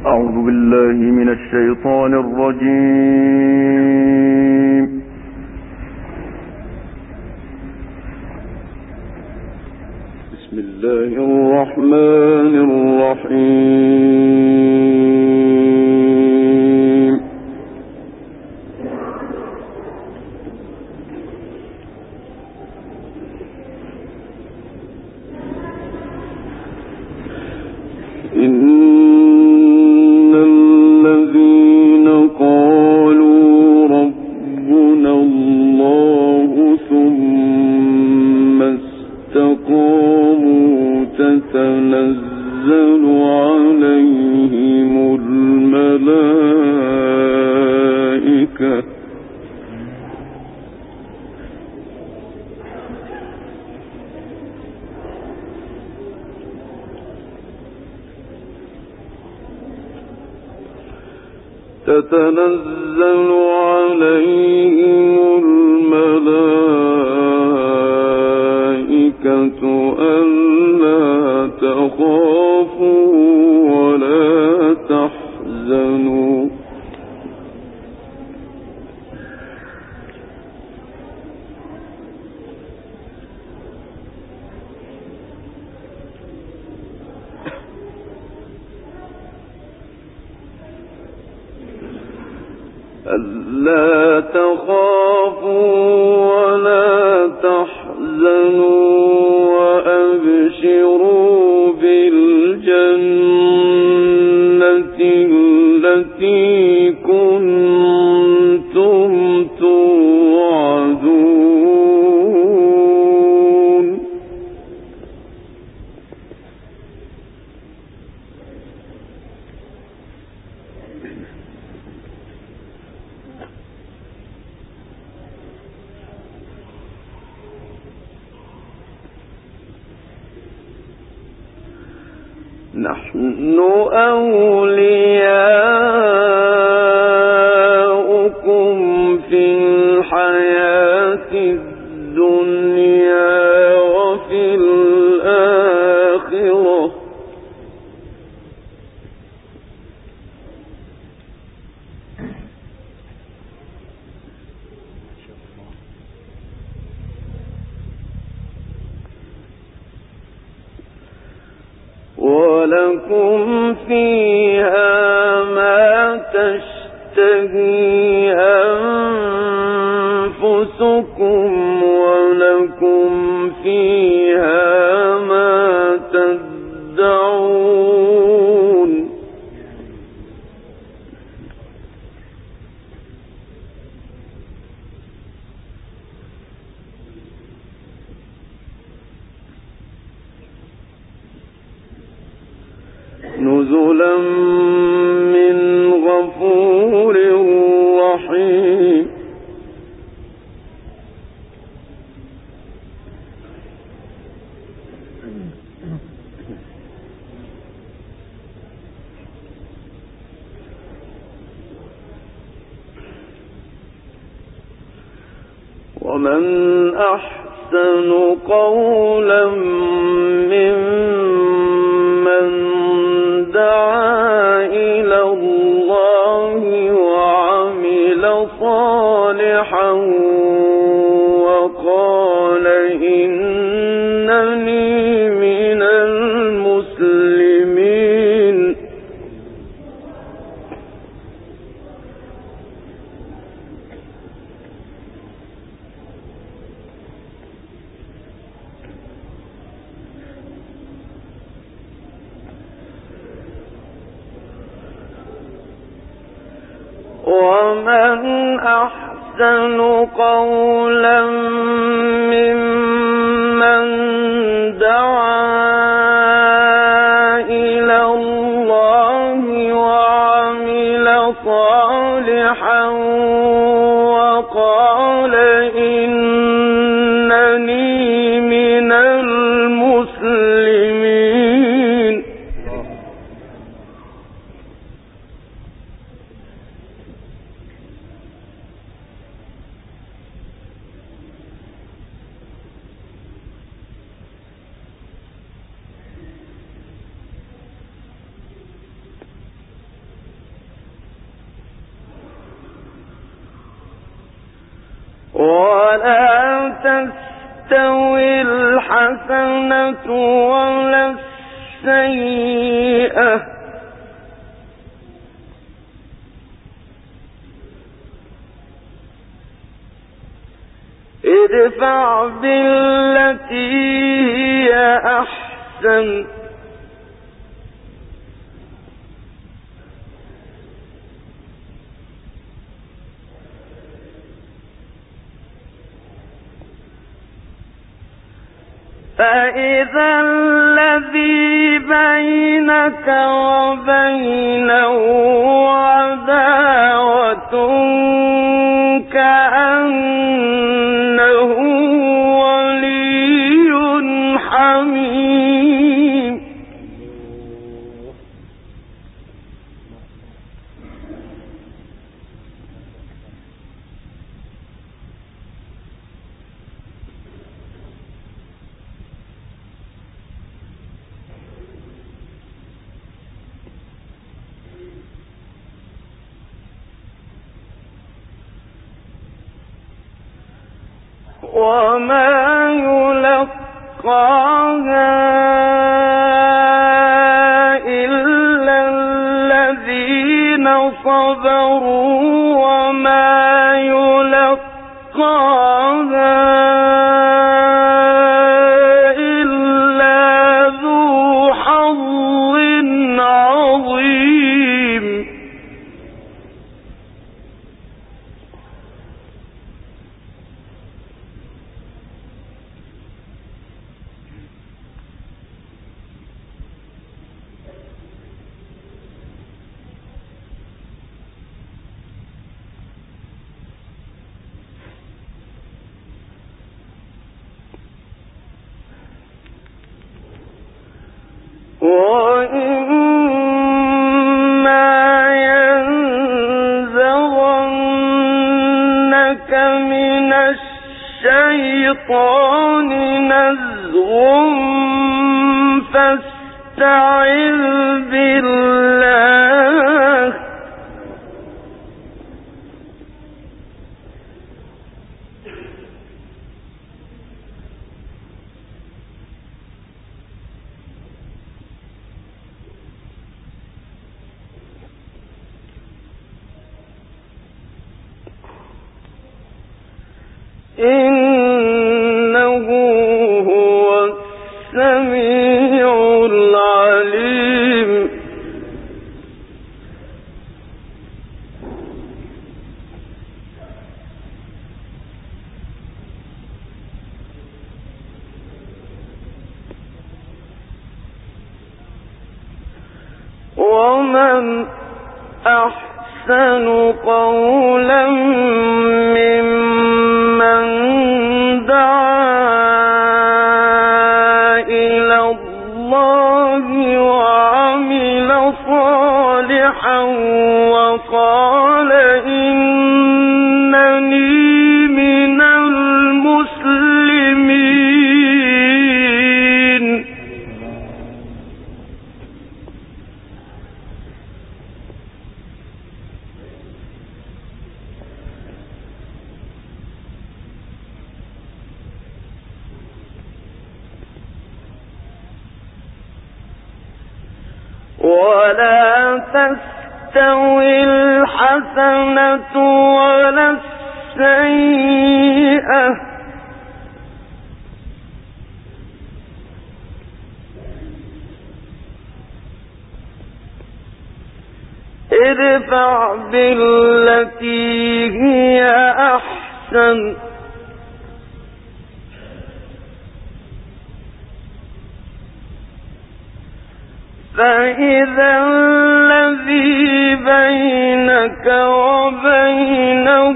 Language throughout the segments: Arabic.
أعوذ بالله من الشيطان الرجيم. بسم الله الرحمن الرحيم. إن الذين قالوا ربنا الله ثم استقاموا تتنزل عليهم الملائكة ألا تخافوا ولا تحزنوا وأبشروا بالجنة التي كنتم توعدون نحن أولياؤكم في الحياة الدنيا وفي الآخرة ولكم فيها ما تشتهي أنفسكم ولكم فيها ما تدعون نزلا من غفور رحيم ومن أحسن قولا ممن دعا إلى الله وعمل صالحا وقال إنني من المسلمين ومن أحسن قولا ممن دعا إلى الله وعمل صالحا وقال إنني من المسلمين ولا تستوي الحسنة ولا السيئة ادفع بالتي هي أحسن فإذا الذي بينك وبينه عداوة كأنه ولي حميم وما يلقاها إلا الذين صبروا وما يلقاها إلا ذو حظ عظيم وإما ينزغنك من الشيطان نزغ فاستعذ بالله إنه هو السميع العليم ومن أحسن قولا ممن دعا إلى الله وعمل صالحا وقال إنني من المسلمين ولا تستوي الحسنة ولا السيئة ادفع بالتي هي أحسن فإذا الذي بينك وبينه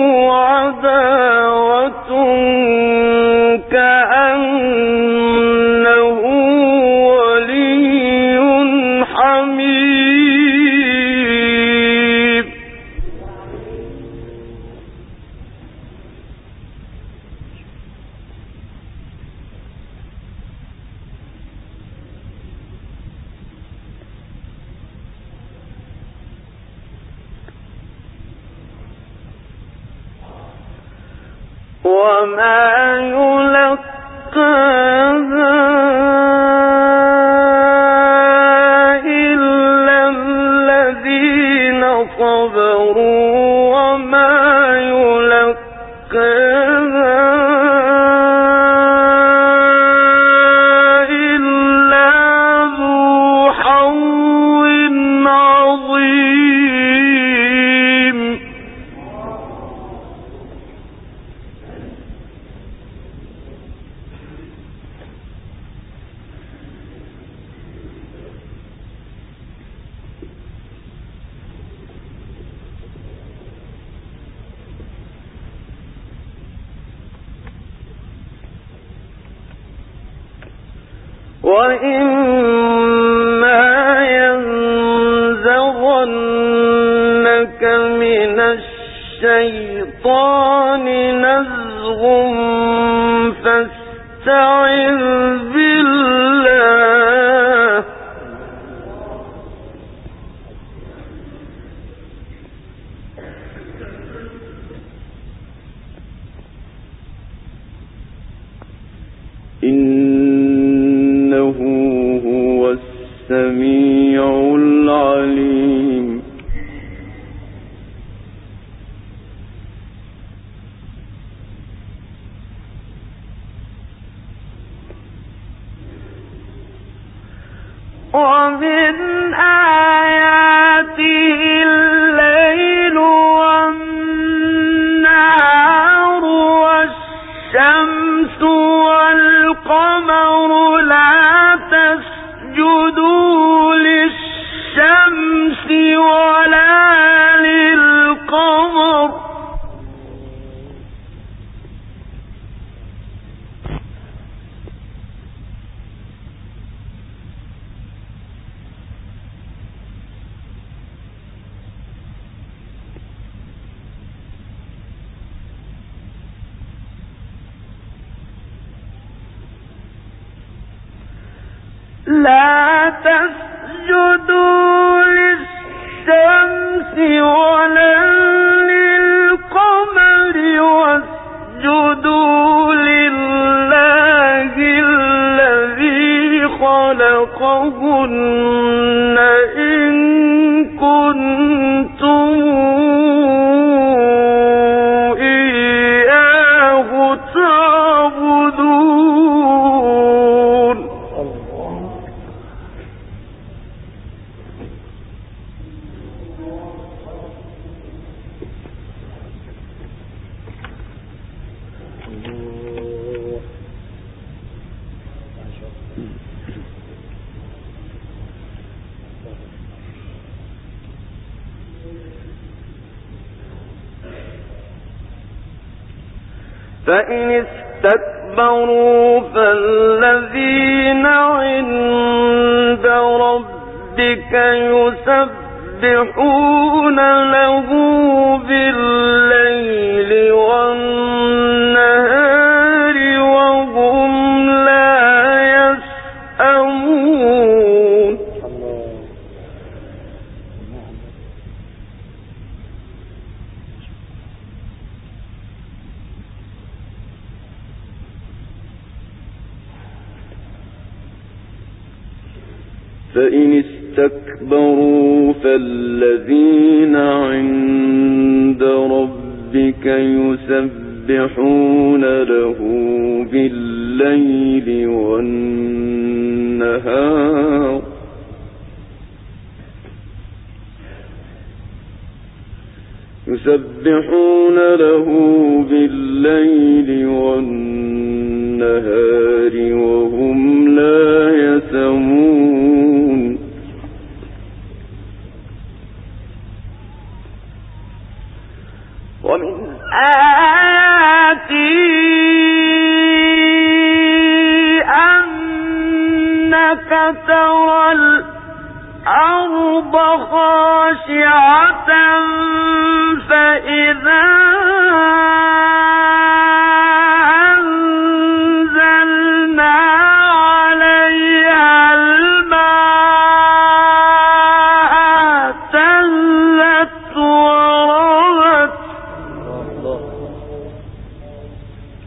عداوة كأنه ولي حميم وَإِمَّا يَنزَغَنَّكَ مِنَ الشَّيْطَانِ نَزْغٌ فَاسْتَعِذْ بِاللَّهِ ۖ إِنَّهُ هُوَ السَّمِيعُ الْعَلِيمُ. وَمِنْ آيَاتِهِ اللَّيْلُ وَالنَّهَارُ وَالشَّمْسُ وَالْقَمَرُ لَا تَسْجُدُوا لِلشَّمْسِ وَلَا لِلْقَمَرِ لا تسجدوا للشمس ولا للقمر واسجدوا لله الذي خلقهن إن كنتم إياه تعبدون. فإن استكبروا فالذين عند ربك يسبحون له بالليل والنهار وهم لا يسأمون. فإن استكبروا فالذين عند ربك يسبحون له بالليل والنهار وهم لا يسأمون. ومن آياته أنك ترى الأرض خاشعة فإذا أنزلنا عليها الماء اهتزت وربت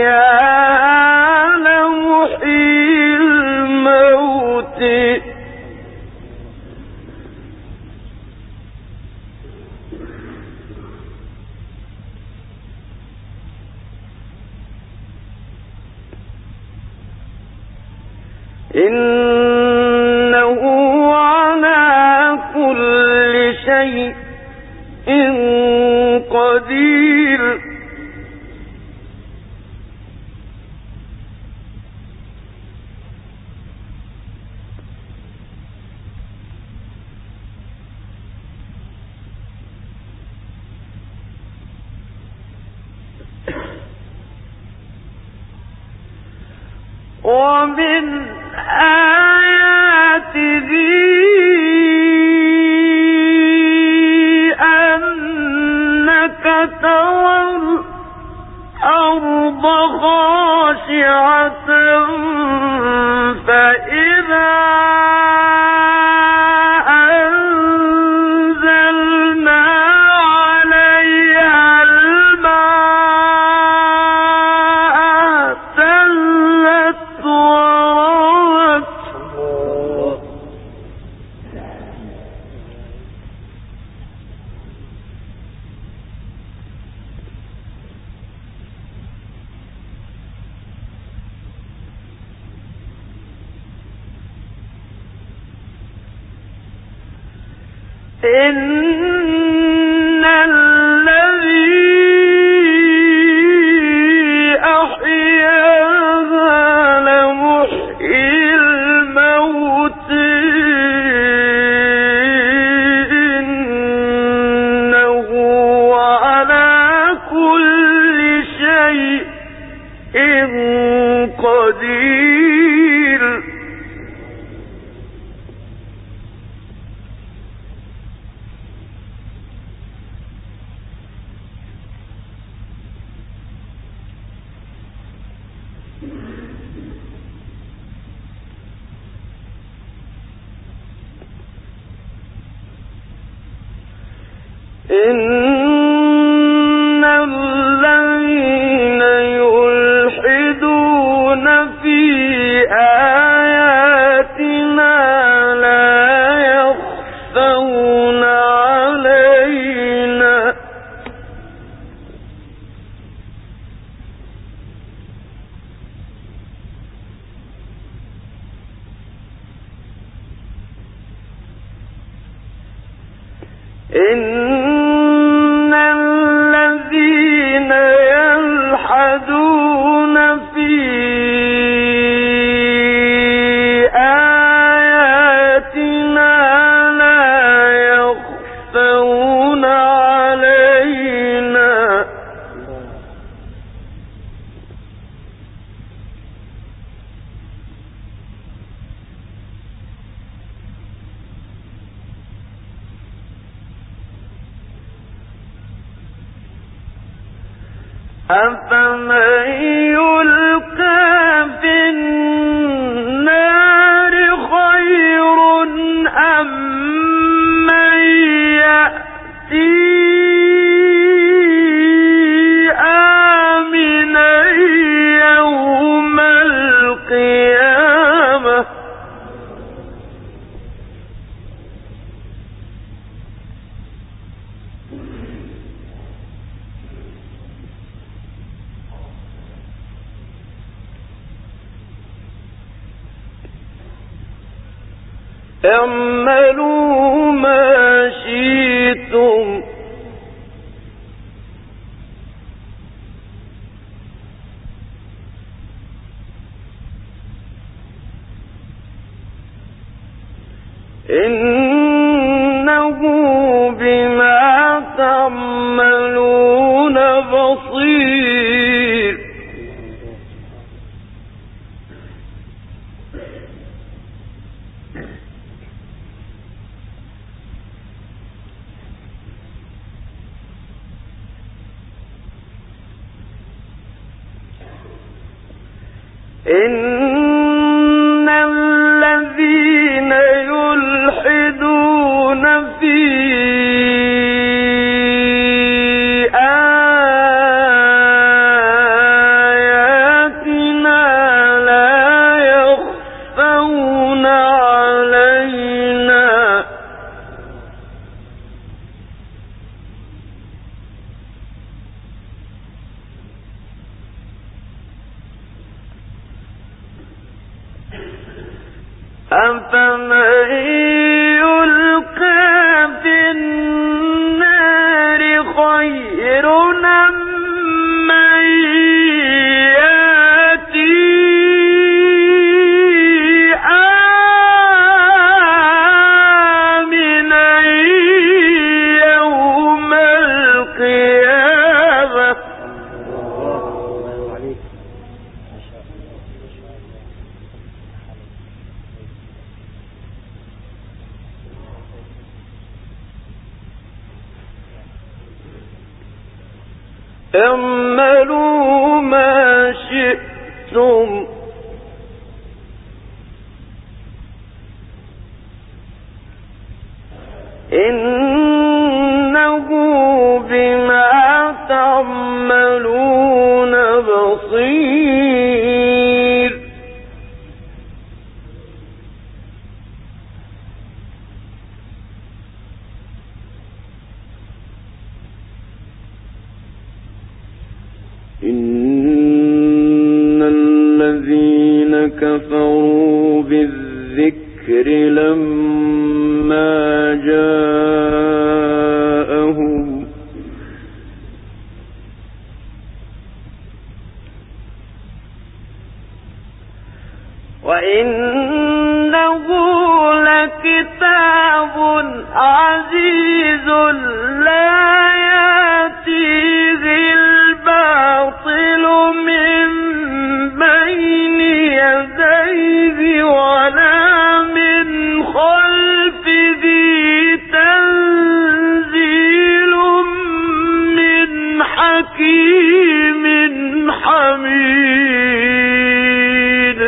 عليها لمحيي الموت إنه على كل شيء قدير ومن آياته أنك ترى الأرض خاشعة فإذا أنزلنا عليها الماء اهتزت وربت إن الذي أحياها لمحيي الموت إنه على كل شيء قدير إن الذين يلحدون في آياتنا لا يخفون علينا إن الذين يلحدون في آياتنا لا يخفون علينا أفمن يلقى في النار خير أم من يأتي آمنا يوم القيامة اعملوا ما شئتم إنه بما تعملون بصير إن الذين يلحدون في أفمن يلقى في النار خير أم من يأتي آمنا يوم القيامة اعملوا ما شئتم إنه بما تعملون بصير إن الذين كفروا بالذكر لما جاءهم وإنه لكتاب عزيز لا يأتيه الباطل من بين يديه ولا من خلفه تنزيل من حكيم حميد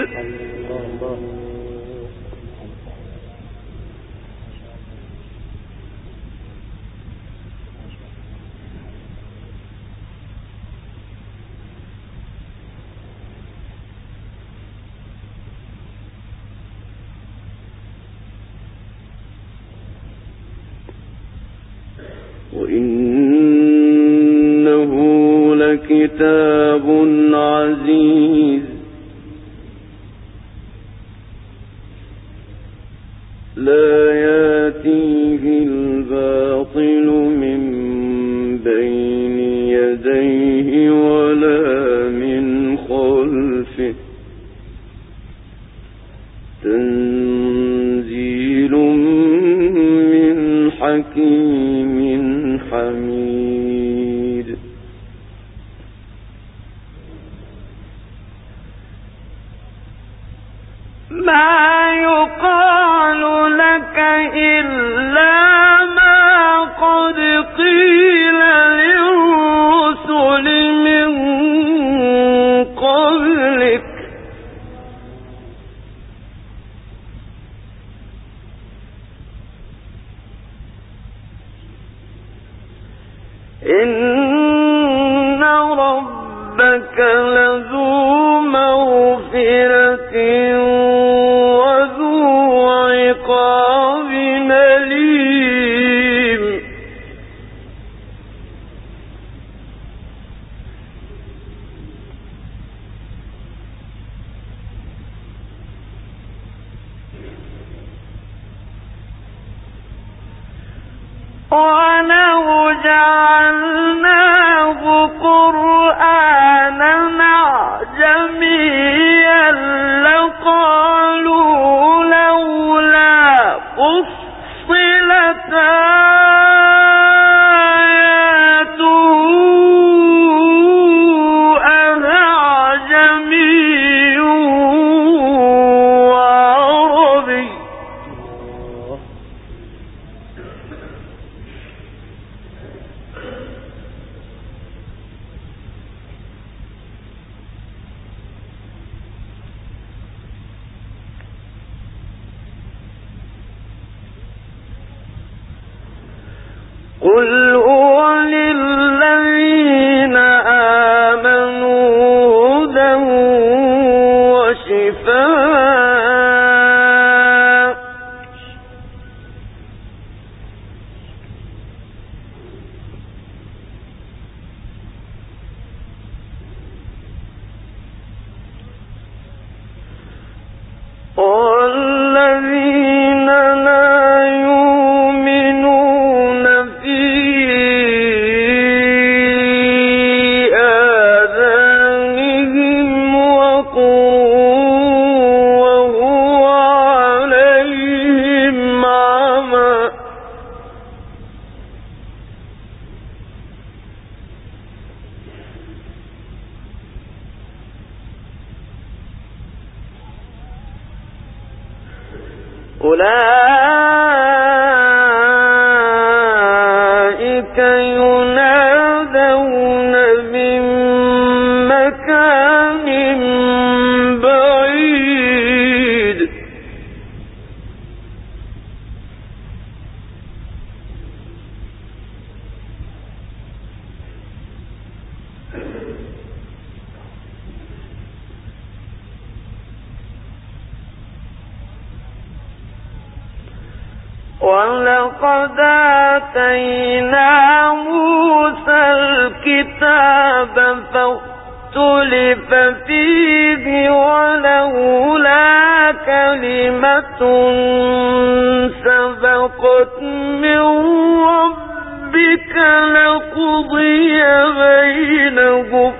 وإنه لكتاب عزيز لا يأتيه الباطل من بين يديه ولا من خلفه تنزيل من حكيم حميد ما يقال لك إلا ما قد قيل للرسل من قبلك إن ربك لذو مغفرة وذو عقاب أليم ولو جعلناه قرآنا أعجميا لقالوا لولا فصلت آياته أعجمي وعربي قل هو للذين آمنوا هدى وشفاء والذين وهو عليهم عمى أولئك ينادون من مكان بعيد ولقد آتينا موسى الكتاب فاختلف فيه ولولا كلمة سبقت من ربك لقضي بينهم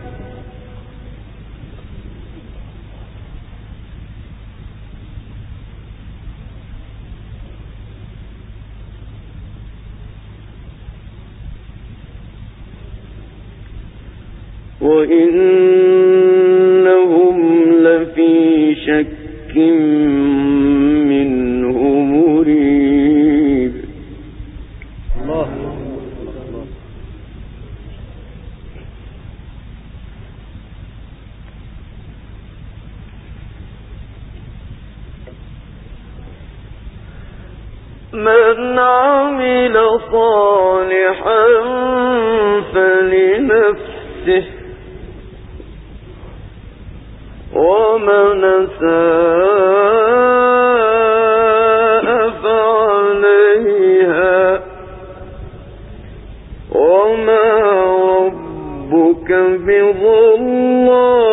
وإنهم لفي شك منه مريب. الله من عمل صالحا فلنفسه ومن أساء فعليها وما ربك بظلام